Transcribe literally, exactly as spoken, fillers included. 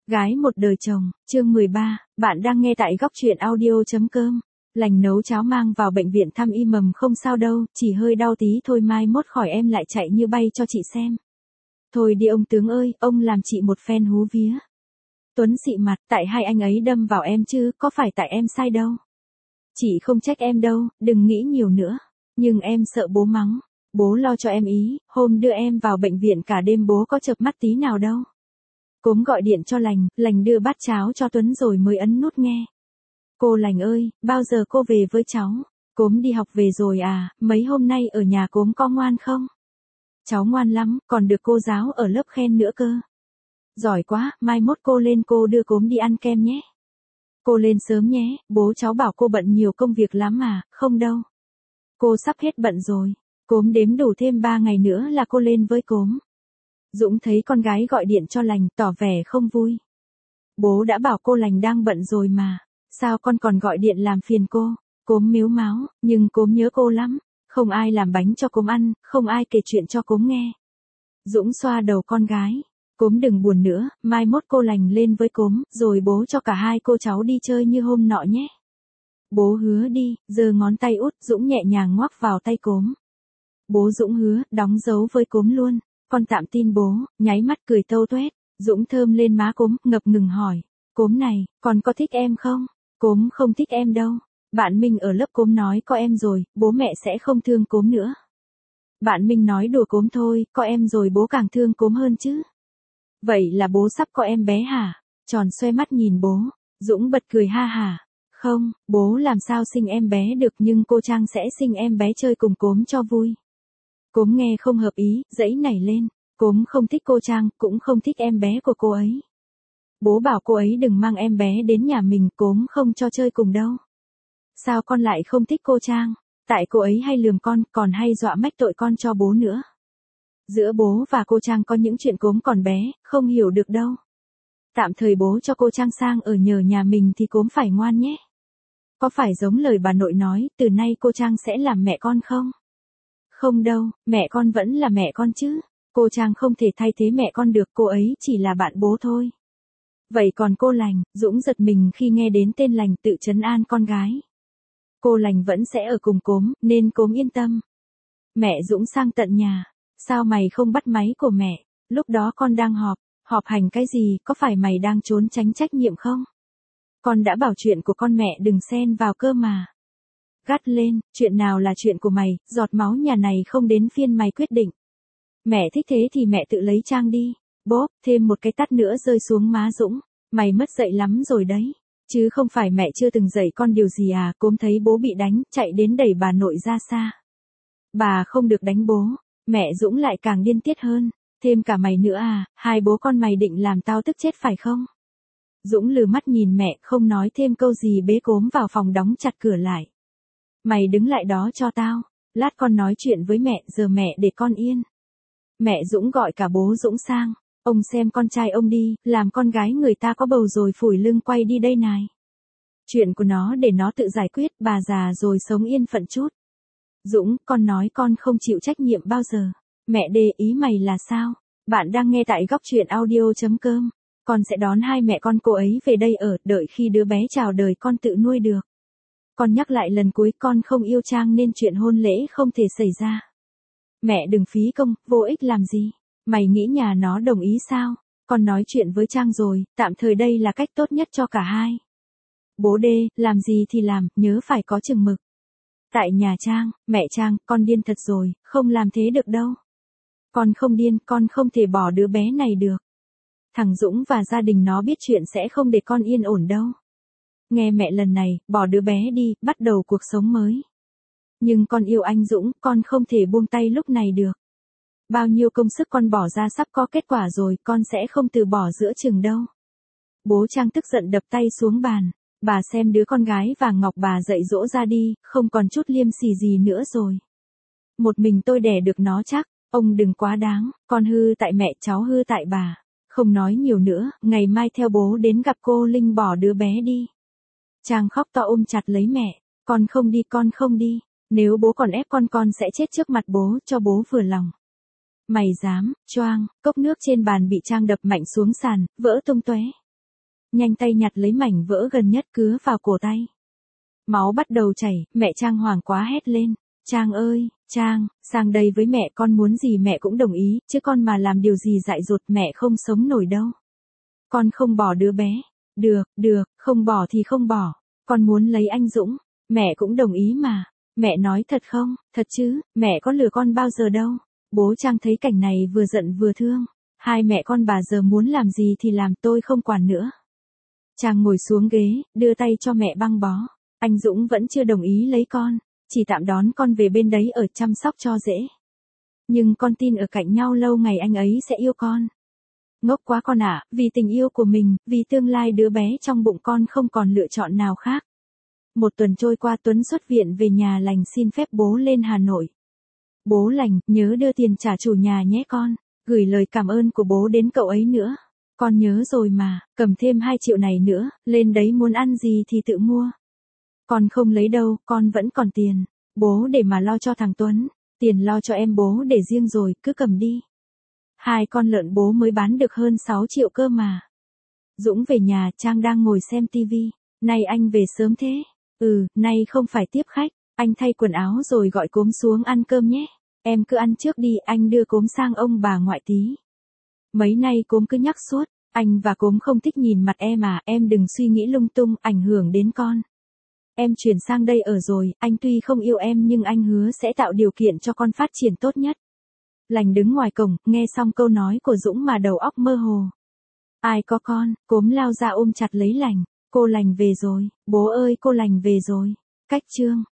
Gái một đời chồng, chương mười ba, bạn đang nghe tại góc truyện audio.com. Lành nấu cháo mang vào bệnh viện thăm y mầm không sao đâu, chỉ hơi đau tí thôi mai mốt khỏi em lại chạy như bay cho chị xem. Thôi đi ông tướng ơi, ông làm chị một phen hú vía. Tuấn xị mặt, tại hai anh ấy đâm vào em chứ, có phải tại em sai đâu. Chị không trách em đâu, đừng nghĩ nhiều nữa. Nhưng em sợ bố mắng. Bố lo cho em ý, hôm đưa em vào bệnh viện cả đêm bố có chợp mắt tí nào đâu. Cốm gọi điện cho Lành, Lành đưa bát cháo cho Tuấn rồi mới ấn nút nghe. Cô Lành ơi, bao giờ cô về với cháu? Cốm đi học về rồi à, mấy hôm nay ở nhà Cốm có ngoan không? Cháu ngoan lắm, còn được cô giáo ở lớp khen nữa cơ. Giỏi quá, mai mốt cô lên cô đưa Cốm đi ăn kem nhé. Cô lên sớm nhé, bố cháu bảo cô bận nhiều công việc lắm mà, không đâu. Cô sắp hết bận rồi, Cốm đếm đủ thêm ba ngày nữa là cô lên với Cốm. Dũng thấy con gái gọi điện cho Lành, tỏ vẻ không vui. Bố đã bảo cô Lành đang bận rồi mà, sao con còn gọi điện làm phiền cô? Cốm mếu máo, nhưng Cốm nhớ cô lắm, không ai làm bánh cho Cốm ăn, không ai kể chuyện cho Cốm nghe. Dũng xoa đầu con gái, Cốm đừng buồn nữa, mai mốt cô Lành lên với Cốm, rồi bố cho cả hai cô cháu đi chơi như hôm nọ nhé. Bố hứa đi, giơ ngón tay út, Dũng nhẹ nhàng ngoắc vào tay Cốm. Bố Dũng hứa, đóng dấu với Cốm luôn. Con tạm tin bố, nháy mắt cười tâu tuét. Dũng thơm lên má Cốm, ngập ngừng hỏi. Cốm này, con có thích em không? Cốm không thích em đâu. Bạn Minh ở lớp Cốm nói có em rồi, bố mẹ sẽ không thương Cốm nữa. Bạn Minh nói đùa Cốm thôi, có em rồi bố càng thương Cốm hơn chứ. Vậy là bố sắp có em bé hả? Tròn xoe mắt nhìn bố. Dũng bật cười ha hả. Không, bố làm sao sinh em bé được nhưng cô Trang sẽ sinh em bé chơi cùng Cốm cho vui. Cốm nghe không hợp ý, dãy nảy lên. Cốm không thích cô Trang, cũng không thích em bé của cô ấy. Bố bảo cô ấy đừng mang em bé đến nhà mình, Cốm không cho chơi cùng đâu. Sao con lại không thích cô Trang? Tại cô ấy hay lườm con, còn hay dọa mách tội con cho bố nữa. Giữa bố và cô Trang có những chuyện Cốm còn bé, không hiểu được đâu. Tạm thời bố cho cô Trang sang ở nhờ nhà mình thì Cốm phải ngoan nhé. Có phải giống lời bà nội nói, từ nay cô Trang sẽ làm mẹ con không? Không đâu, mẹ con vẫn là mẹ con chứ. Cô Trang không thể thay thế mẹ con được, cô ấy chỉ là bạn bố thôi. Vậy còn cô Lành, Dũng giật mình khi nghe đến tên Lành tự trấn an con gái. Cô Lành vẫn sẽ ở cùng Cốm, nên Cốm yên tâm. Mẹ Dũng sang tận nhà. Sao mày không bắt máy của mẹ? Lúc đó con đang họp. Họp hành cái gì, có phải mày đang trốn tránh trách nhiệm không? Con đã bảo chuyện của con mẹ đừng xen vào cơ mà. Gắt lên, chuyện nào là chuyện của mày, giọt máu nhà này không đến phiên mày quyết định. Mẹ thích thế thì mẹ tự lấy Trang đi. Bốp, thêm một cái tát nữa rơi xuống má Dũng. Mày mất dạy lắm rồi đấy. Chứ không phải mẹ chưa từng dạy con điều gì à? Cốm thấy bố bị đánh, chạy đến đẩy bà nội ra xa. Bà không được đánh bố. Mẹ Dũng lại càng điên tiết hơn. Thêm cả mày nữa à, hai bố con mày định làm tao tức chết phải không? Dũng lừ mắt nhìn mẹ, không nói thêm câu gì bế Cốm vào phòng đóng chặt cửa lại. Mày đứng lại đó cho tao, lát con nói chuyện với mẹ, giờ mẹ để con yên. Mẹ Dũng gọi cả bố Dũng sang, ông xem con trai ông đi, làm con gái người ta có bầu rồi phủi lưng quay đi đây này. Chuyện của nó để nó tự giải quyết, bà già rồi sống yên phận chút. Dũng, con nói con không chịu trách nhiệm bao giờ. Mẹ đề ý mày là sao? Bạn đang nghe tại góc truyện audio.com. Con sẽ đón hai mẹ con cô ấy về đây ở, đợi khi đứa bé chào đời con tự nuôi được. Con nhắc lại lần cuối, con không yêu Trang nên chuyện hôn lễ không thể xảy ra. Mẹ đừng phí công, vô ích làm gì. Mày nghĩ nhà nó đồng ý sao? Con nói chuyện với Trang rồi, tạm thời đây là cách tốt nhất cho cả hai. Bố đê, làm gì thì làm, nhớ phải có chừng mực. Tại nhà Trang, mẹ Trang, con điên thật rồi, không làm thế được đâu. Con không điên, con không thể bỏ đứa bé này được. Thằng Dũng và gia đình nó biết chuyện sẽ không để con yên ổn đâu. Nghe mẹ lần này, bỏ đứa bé đi, bắt đầu cuộc sống mới. Nhưng con yêu anh Dũng, con không thể buông tay lúc này được. Bao nhiêu công sức con bỏ ra sắp có kết quả rồi, con sẽ không từ bỏ giữa chừng đâu. Bố Trang tức giận đập tay xuống bàn. Bà xem đứa con gái vàng ngọc bà dạy dỗ ra đi, không còn chút liêm sỉ gì nữa rồi. Một mình tôi đẻ được nó chắc, ông đừng quá đáng, con hư tại mẹ, cháu hư tại bà. Không nói nhiều nữa, ngày mai theo bố đến gặp cô Linh bỏ đứa bé đi. Trang khóc to ôm chặt lấy mẹ, con không đi, con không đi. Nếu bố còn ép con con sẽ chết trước mặt bố, cho bố vừa lòng. Mày dám, choang, cốc nước trên bàn bị Trang đập mạnh xuống sàn, vỡ tung tóe. nhanh tay nhặt lấy mảnh vỡ gần nhất cứa vào cổ tay. Máu bắt đầu chảy, mẹ Trang hoảng quá hét lên. Trang ơi, Trang, sang đây với mẹ, con muốn gì mẹ cũng đồng ý, chứ con mà làm điều gì dại dột mẹ không sống nổi đâu. Con không bỏ đứa bé. Được, được, không bỏ thì không bỏ. Con muốn lấy anh Dũng. Mẹ cũng đồng ý mà. Mẹ nói thật không? Thật chứ, mẹ có lừa con bao giờ đâu. Bố Trang thấy cảnh này vừa giận vừa thương. Hai mẹ con bà giờ muốn làm gì thì làm, tôi không quản nữa. Trang ngồi xuống ghế, đưa tay cho mẹ băng bó. Anh Dũng vẫn chưa đồng ý lấy con, chỉ tạm đón con về bên đấy ở chăm sóc cho dễ. Nhưng con tin ở cạnh nhau lâu ngày anh ấy sẽ yêu con. Ngốc quá con ạ, vì tình yêu của mình, vì tương lai đứa bé trong bụng con không còn lựa chọn nào khác. Một tuần trôi qua Tuấn xuất viện về nhà lành xin phép bố lên Hà Nội. Bố lành, nhớ đưa tiền trả chủ nhà nhé con, gửi lời cảm ơn của bố đến cậu ấy nữa. Con nhớ rồi mà, cầm thêm hai triệu này nữa, lên đấy muốn ăn gì thì tự mua. Con không lấy đâu, con vẫn còn tiền. Bố để mà lo cho thằng Tuấn, tiền lo cho em bố để riêng rồi, cứ cầm đi. Hai con lợn bố mới bán được hơn sáu triệu cơ mà. Dũng về nhà, Trang đang ngồi xem tivi. Nay anh về sớm thế. Ừ, nay không phải tiếp khách. Anh thay quần áo rồi gọi Cốm xuống ăn cơm nhé. Em cứ ăn trước đi, anh đưa Cốm sang ông bà ngoại tí. Mấy nay Cốm cứ nhắc suốt. Anh và Cốm không thích nhìn mặt em à, em đừng suy nghĩ lung tung, ảnh hưởng đến con. Em chuyển sang đây ở rồi, anh tuy không yêu em nhưng anh hứa sẽ tạo điều kiện cho con phát triển tốt nhất. Lành đứng ngoài cổng, nghe xong câu nói của Dũng mà đầu óc mơ hồ. Ai có con, Cốm lao ra ôm chặt lấy Lành. Cô Lành về rồi, bố ơi cô Lành về rồi. Cách chương.